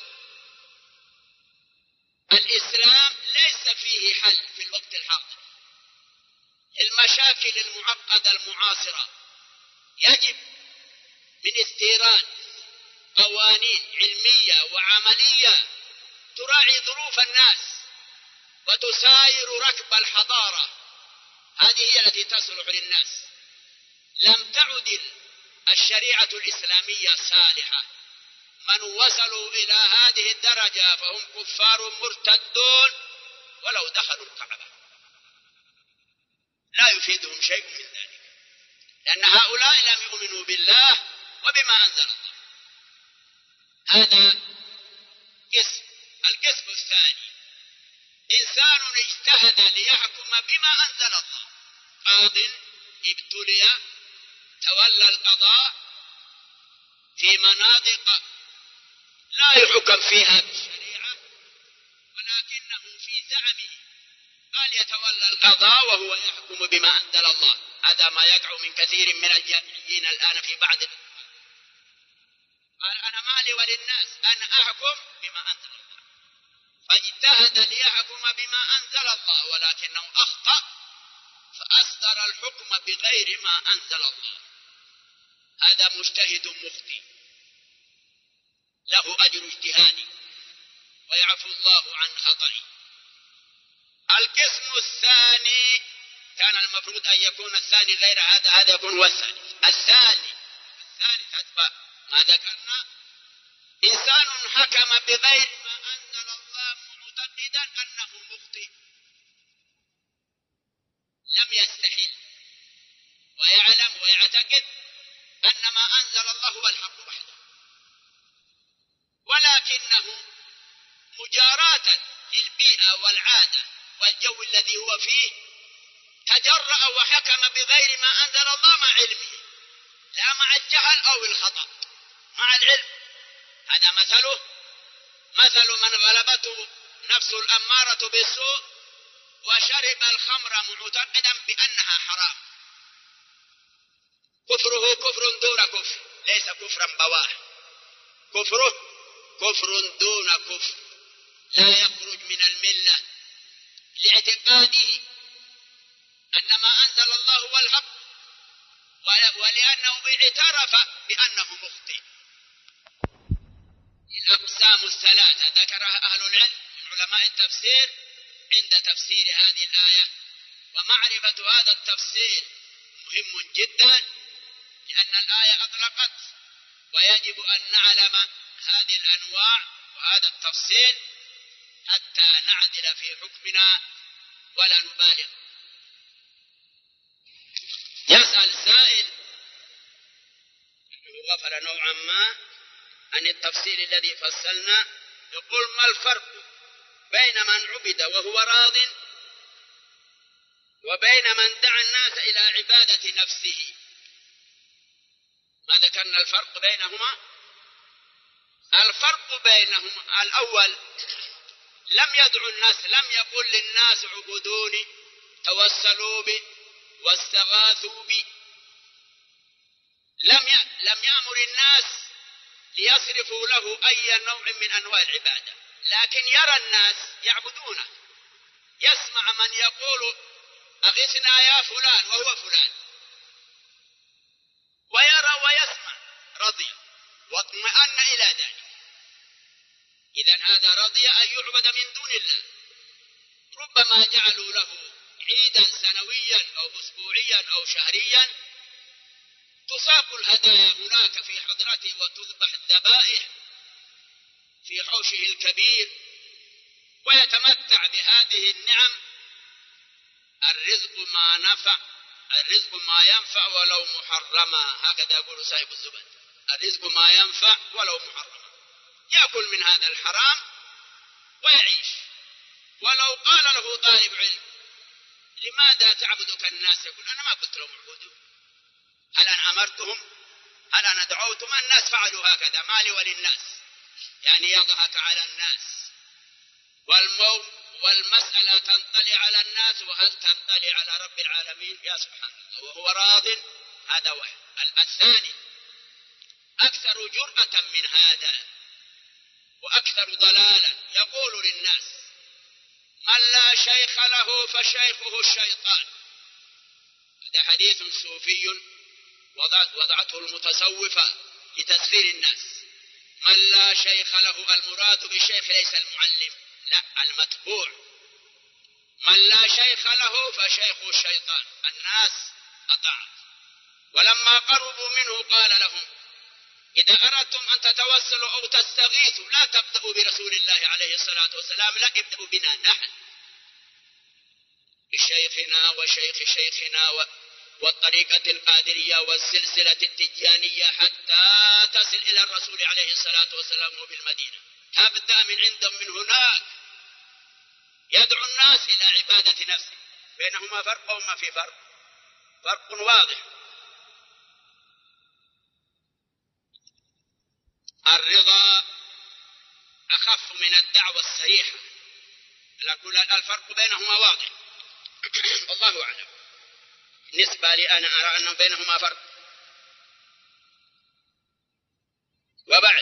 S3: الإسلام ليس فيه حل في الوقت الحاضر. المشاكل المعقدة المعاصرة يجب من استيراد قوانين علمية وعملية تراعي ظروف الناس وتساير ركب الحضارة. هذه هي التي تصلح للناس. لم تعد الشريعة الإسلامية صالحة. من وصلوا إلى هذه الدرجة فهم كفار مرتدون ولو دخلوا الكعبة، لا يفيدهم شيء من ذلك، لأن هؤلاء لم يؤمنوا بالله وبما أنزل الله. هذا قسم. القسم الثاني: إنسان اجتهد ليحكم بما أنزل الله، قاض ابتلي تولى القضاء في مناطق لا يحكم فيها بالشريعة، ولكنه في زعمه قال يتولى القضاء وهو يحكم بما أنزل الله. هذا ما يقع من كثير من الجامعيين الآن في بعض الأحوال. قال أنا مالي وللناس، أنا أحكم بما أنزل الله، فاجتهد ليحكم بما أنزل الله ولكنه أخطأ فأصدر الحكم بغير ما أنزل الله. هذا مجتهد مخطئ له أجر اجتهادي ويعفو الله عن خطئه. القسم الثاني كان المفروض أن يكون الثاني غير هذا، هذا يكون هو الثاني. الثالث أتبع ما ذكرنا: إنسان حكم بغير ما أنزل الله معتقدا أنه مخطئ، لم يستحل ويعلم ويعتقد أن ما أنزل الله هو الحق وحده، ولكنه مجاراة للبيئة والعادة والجو الذي هو فيه تجرأ وحكم بغير ما أنزل الله مع علمه، لا مع الجهل أو الخطأ، مع العلم. هذا مثل من غلبته نفس الأمارة بالسوء وشرب الخمر معتقدا بأنها حرام. كفره كفر دون كفر، ليس كفرا بواح. كفره كفر دون كفر، لا يخرج من الملة لاعتقاده أن ما أنزل الله هو الحق، ولأنه اعترف بأنه مخطئ. الأقسام الثلاثة ذكرها أهل العلم من علماء التفسير عند تفسير هذه الآية، ومعرفة هذا التفسير مهم جدا، لأن الآية أطلقت ويجب أن نعلم هذه الأنواع وهذا التفصيل حتى نعدل في حكمنا ولا نبالغ. يسأل سائل أنه غفل نوعا ما عن التفصيل الذي فصلنا، يقول: ما الفرق بين من عبد وهو راض وبين من دعا الناس إلى عبادة نفسه؟ ما ذكرنا الفرق بينهما. الفرق بينهما: الأول لم يدعو الناس، لم يقل للناس عبدوني، توسلوا بي، واستغاثوا بي. لم يأمر الناس ليصرفوا له أي نوع من أنواع العبادة، لكن يرى الناس يعبدونه، يسمع من يقول أغثنا يا فلان وهو فلان، ويرى ويسمع، رضي واطمأن إلى ذلك. إذا هذا رضي أن يعبد من دون الله. ربما جعلوا له عيدا سنويا أو أسبوعيا أو شهريا، تساق الهدايا هناك في حضرته وتذبح الذبائح في حوشه الكبير ويتمتع بهذه النعم. الرزق ما ينفع ولو محرما، هكذا يقول صاحب الزبد، الرزق ما ينفع ولو محرما. يأكل من هذا الحرام ويعيش. ولو قال له طالب علم لماذا تعبدك الناس؟ يقول أنا ما قلت لهم اعبدوا، هل أنا أمرتهم؟ هل أنا دعوتهم؟ الناس فعلوا هكذا، مالي وللناس، يعني يضحك على الناس. والمسألة تنطلي على الناس، وهل تنطلي على رب العالمين؟ يا سبحان الله، وهو راض. هذا واحد. الثاني أكثر جرأة من هذا وأكثر ضلالا، يقول للناس من لا شيخ له فشيخه الشيطان. هذا حديث صوفي وضعته المتصوفة لتسخير الناس. من لا شيخ له، المراد بالشيخ ليس المعلم، لا، المتبوع. من لا شيخ له فشيخه الشيطان. الناس أطاعوا، ولما قربوا منه قال لهم إذا أردتم أن تتوسلوا أو تستغيثوا لا تبدأوا برسول الله عليه الصلاة والسلام، لا، ابدأوا بنا نحن، بشيخنا وشيخ شيخنا والطريقة القادرية والسلسلة التجانية حتى تصل إلى الرسول عليه الصلاة والسلام وبالمدينة. تبدأ من عندهم، من هناك يدعو الناس إلى عبادة نفسه. بينهما فرق وما في فرق؟ فرق واضح. الرضا أخف من الدعوة الصريحة، لكن الفرق بينهما واضح. والله أعلم. بالنسبة لي أنا أرى أن بينهما فرق. وبعد،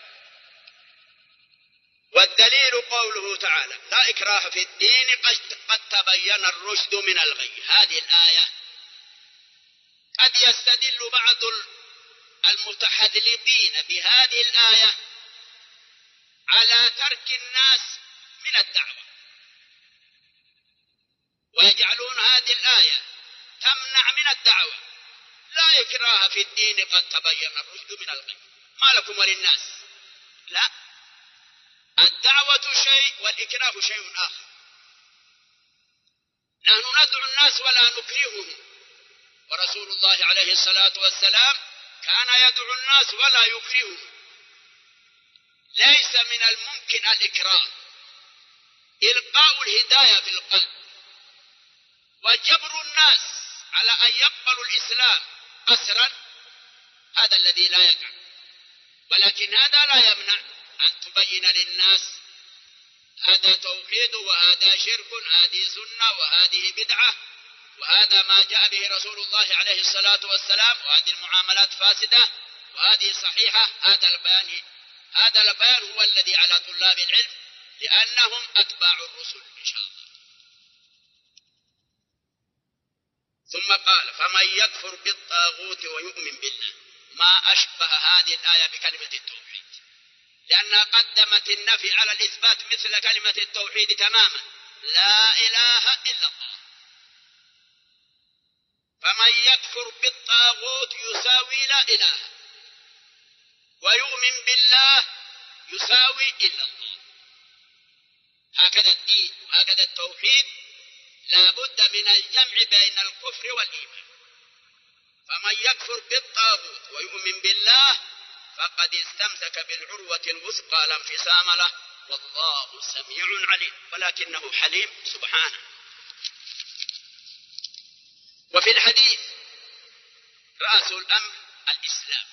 S3: والدليل قوله تعالى لا إكراه في الدين قد تبين الرشد من الغي. هذه الآية قد يستدل بعض المتحذلين بهذه الآية على ترك الناس من الدعوة، ويجعلون هذه الآية تمنع من الدعوة. لا إكراه في الدين قد تبين الرشد من الغي، ما لكم وللناس. لا، الدعوة شيء والإكراه شيء آخر. نحن ندعو الناس ولا نكرههم، ورسول الله عليه الصلاة والسلام كان يدعو الناس ولا يكرههم. ليس من الممكن الإكراه، إلقاء الهداية في القلب وجبر الناس على أن يقبلوا الإسلام أسرا، هذا الذي لا يقع. ولكن هذا لا يمنع أن تبين للناس هذا توحيد وهذا شرك، هذه سنة وهذه بدعة، وهذا ما جاء به رسول الله عليه الصلاة والسلام، وهذه المعاملات فاسدة وهذه صحيحة. هذا البيان هو الذي على طلاب العلم، لأنهم أتباع الرسل إن شاء الله. ثم قال فمن يكفر بالطاغوت ويؤمن بالله. ما أشبه هذه الآية بكلمة التوحيد، لأنها قدمت النفي على الإثبات مثل كلمة التوحيد تماما، لا إله إلا الله. فمن يكفر بالطاغوت يساوي لا إله، ويؤمن بالله يساوي إلا الله. هكذا الدين وهكذا التوحيد، لا بد من الجمع بين الكفر والإيمان. فمن يكفر بالطاغوت ويؤمن بالله فقد استمسك بالعروة الوثقى لا انفصام له، والله سميع عليم، ولكنه حليم سبحانه. وفي الحديث رأس الأمر الإسلام،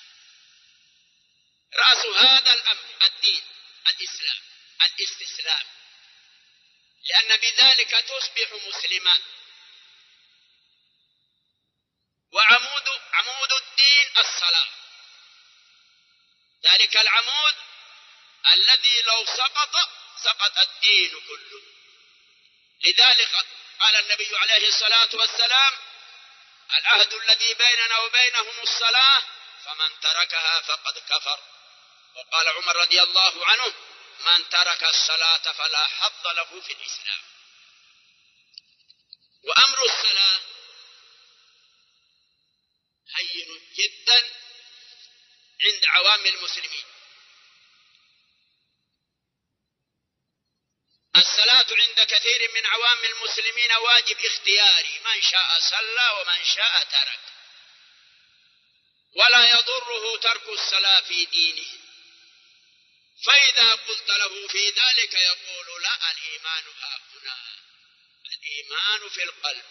S3: رأس هذا الأمر الدين الإسلام، الاستسلام، لأن بذلك تصبح مسلما. وعمود الدين الصلاة، ذلك العمود الذي لو سقط الدين كله. لذلك قال النبي عليه الصلاة والسلام العهد الذي بيننا وبينهم الصلاة، فمن تركها فقد كفر. وقال عمر رضي الله عنه من ترك الصلاة فلا حظ له في الإسلام. وأمر الصلاة هين جدا عند عوام المسلمين. الصلاة عند كثير من عوام المسلمين واجب اختياري، من شاء صلى ومن شاء ترك، ولا يضره ترك الصلاة في دينه. فإذا قلت له في ذلك يقول لا، الإيمان ها هنا، الإيمان في القلب،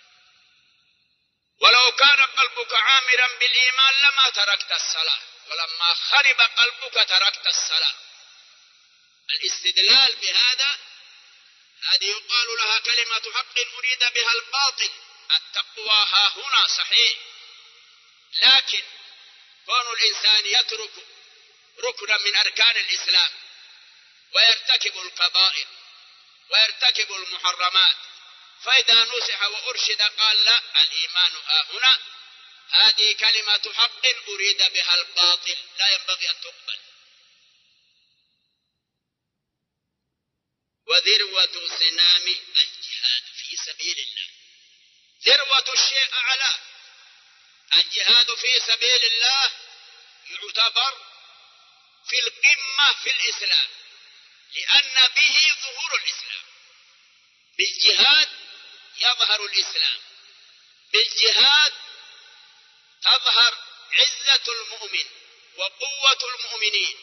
S3: ولو كان قلبك عامرا بالإيمان لما تركت الصلاة، ولما خرب قلبك تركت الصلاة. الاستدلال بهذا هذه يقال لها كلمة حق أريد بها الباطل. التقوى ها هنا صحيح، لكن كون الإنسان يترك ركنا من أركان الإسلام ويرتكب الكبائر ويرتكب المحرمات، فإذا نصح وأرشد قال لا، الإيمان ها هنا، هذه كلمة حق أريد بها الباطل، لا ينبغي أن تقبل. وذروة سنام الجهاد في سبيل الله، ذروة الشيء أعلى. الجهاد في سبيل الله يعتبر في القمة في الإسلام، لأن به ظهور الإسلام. بالجهاد يظهر الإسلام، بالجهاد تظهر عزة المؤمن وقوة المؤمنين.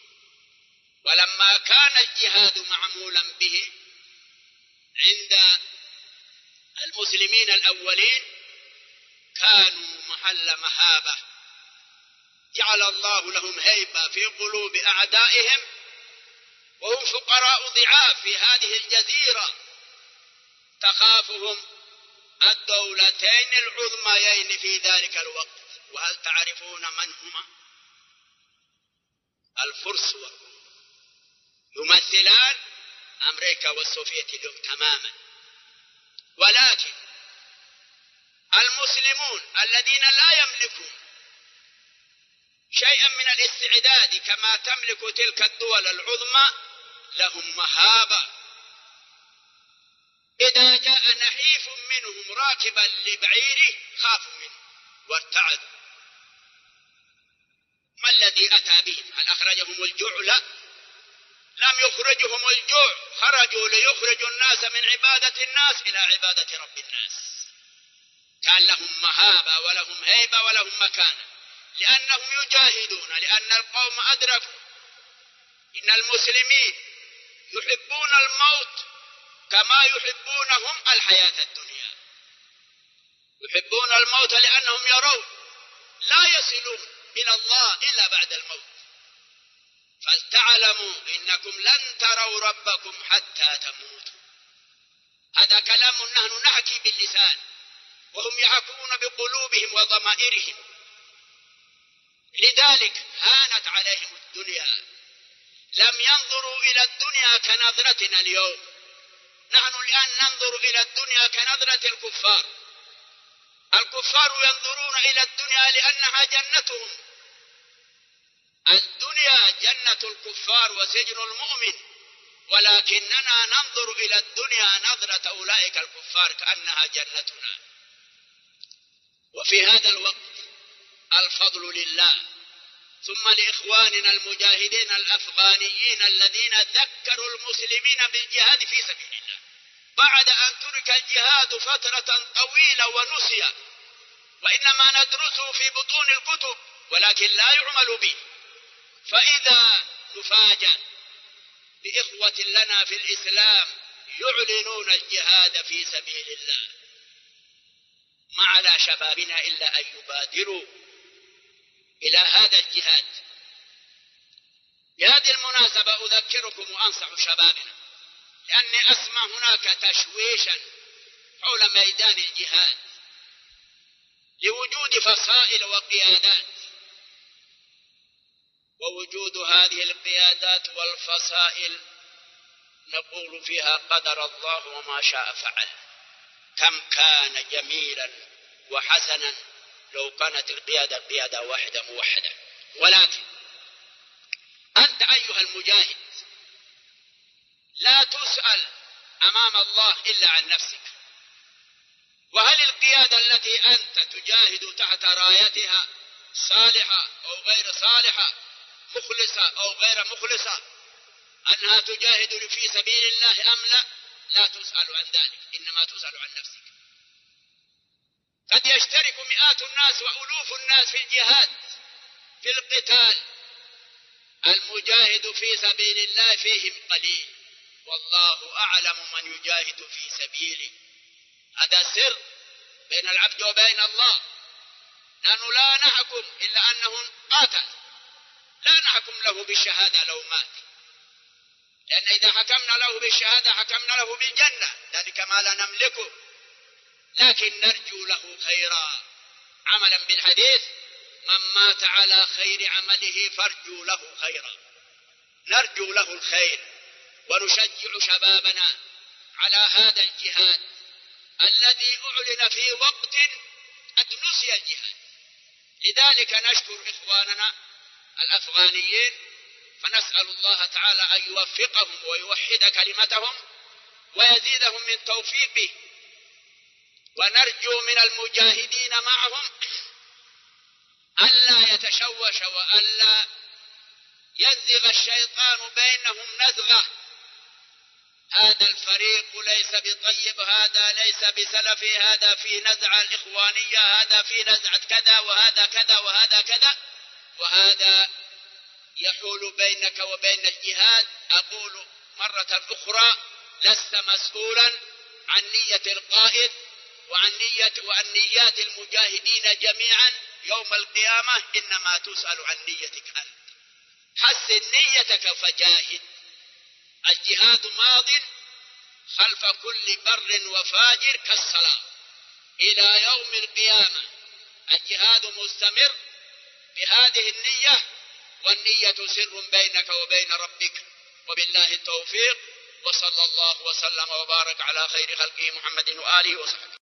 S3: ولما كان الجهاد معمولا به عند المسلمين الأولين كانوا محل مهابة، جعل الله لهم هيبة في قلوب أعدائهم، وهم فقراء ضعاف في هذه الجزيرة، تخافهم الدولتين العظميين في ذلك الوقت. وهل تعرفون من هما؟ الفرس والروم، يمثلان أمريكا والسوفيت اليوم تماما. ولكن المسلمون الذين لا يملكون شيئا من الاستعداد كما تملك تلك الدول العظمى لهم مهابة. إذا جاء نحيف منهم راكبا لبعيره خافوا منه وارتعدوا. ما الذي أتى بهم؟ هل أخرجهم الجوع؟ لا، لم يخرجهم الجوع، خرجوا ليخرجوا الناس من عبادة الناس إلى عبادة رب الناس. كان لهم مهابة ولهم هيبة ولهم مكانة، لأنهم يجاهدون، لأن القوم أدركوا إن المسلمين يحبون الموت كما يحبونهم الحياة الدنيا. يحبون الموت لأنهم يرون لا يصلون إلى الله إلا بعد الموت. فلتعلموا إنكم لن تروا ربكم حتى تموتوا. هذا كلام نحن نحكي باللسان، وهم يحكون بقلوبهم وضمائرهم. لذلك هانت عليهم الدنيا، لم ينظروا إلى الدنيا كنظرتنا اليوم. نحن الآن ننظر إلى الدنيا كنظرة الكفار. الكفار ينظرون إلى الدنيا لأنها جنتهم. الدنيا جنة الكفار وسجن المؤمن، ولكننا ننظر إلى الدنيا نظرة أولئك الكفار كأنها جنتنا. وفي هذا الوقت الفضل لله، ثم لإخواننا المجاهدين الأفغانيين الذين ذكروا المسلمين بالجهاد في سبيل الله بعد أن ترك الجهاد فترة طويلة ونسي، وإنما ندرسه في بطون الكتب ولكن لا يعمل به. فإذا نفاجأ بإخوة لنا في الإسلام يعلنون الجهاد في سبيل الله، ما على شبابنا إلا أن يبادروا إلى هذا الجهاد. بهذه المناسبة أذكركم وأنصح شبابنا، لأني أسمع هناك تشويشا حول ميدان الجهاد لوجود فصائل وقيادات، ووجود هذه القيادات والفصائل نقول فيها قدر الله وما شاء فعل. كم كان جميلا وحسنا لو كانت القيادة قيادة واحدة موحدة. ولكن أنت أيها المجاهد لا تسأل أمام الله إلا عن نفسك. وهل القيادة التي أنت تجاهد تحت رايتها صالحة أو غير صالحة، مخلصة أو غير مخلصة، أنها تجاهد في سبيل الله أم لا؟ لا تسأل عن ذلك، إنما تسأل عن نفسك. قد يشترك مئات الناس وألوف الناس في الجهاد في القتال، المجاهد في سبيل الله فيهم قليل، والله أعلم من يجاهد في سبيله. هذا سر بين العبد وبين الله. نحن لا نحكم إلا أنه قاتل، لا نحكم له بالشهادة لو مات، لأن إذا حكمنا له بالشهادة حكمنا له بالجنة، ذلك ما لا نملكه، لكن نرجو له خيرا عملا بالحديث: من مات على خير عمله فارجو له خيرا. نرجو له الخير ونشجع شبابنا على هذا الجهاد الذي أعلن في وقت قد نسي الجهاد. لذلك نشكر إخواننا الأفغانيين، فنسأل الله تعالى أن يوفقهم ويوحد كلمتهم ويزيدهم من توفيقه. ونرجو من المجاهدين معهم ألا يتشوش وألا ينزغ الشيطان بينهم نزغة. هذا الفريق ليس بطيب، هذا ليس بسلفي، هذا في نزعة الإخوانية، هذا في نزعة كذا، وهذا كذا وهذا كذا، وهذا يحول بينك وبين الجهاد. أقول مرة أخرى: لست مسؤولا عن نية القائد وعن نيات المجاهدين جميعا يوم القيامة، إنما تسأل عن نيتك أنت. حسن نيتك فجاهد. الجهاد ماض خلف كل بر وفاجر كالصلاة إلى يوم القيامة. الجهاد مستمر بهذه النية، والنية سر بينك وبين ربك. وبالله التوفيق، وصلى الله وسلم وبارك على خير خلقه محمد وآله وصحبه.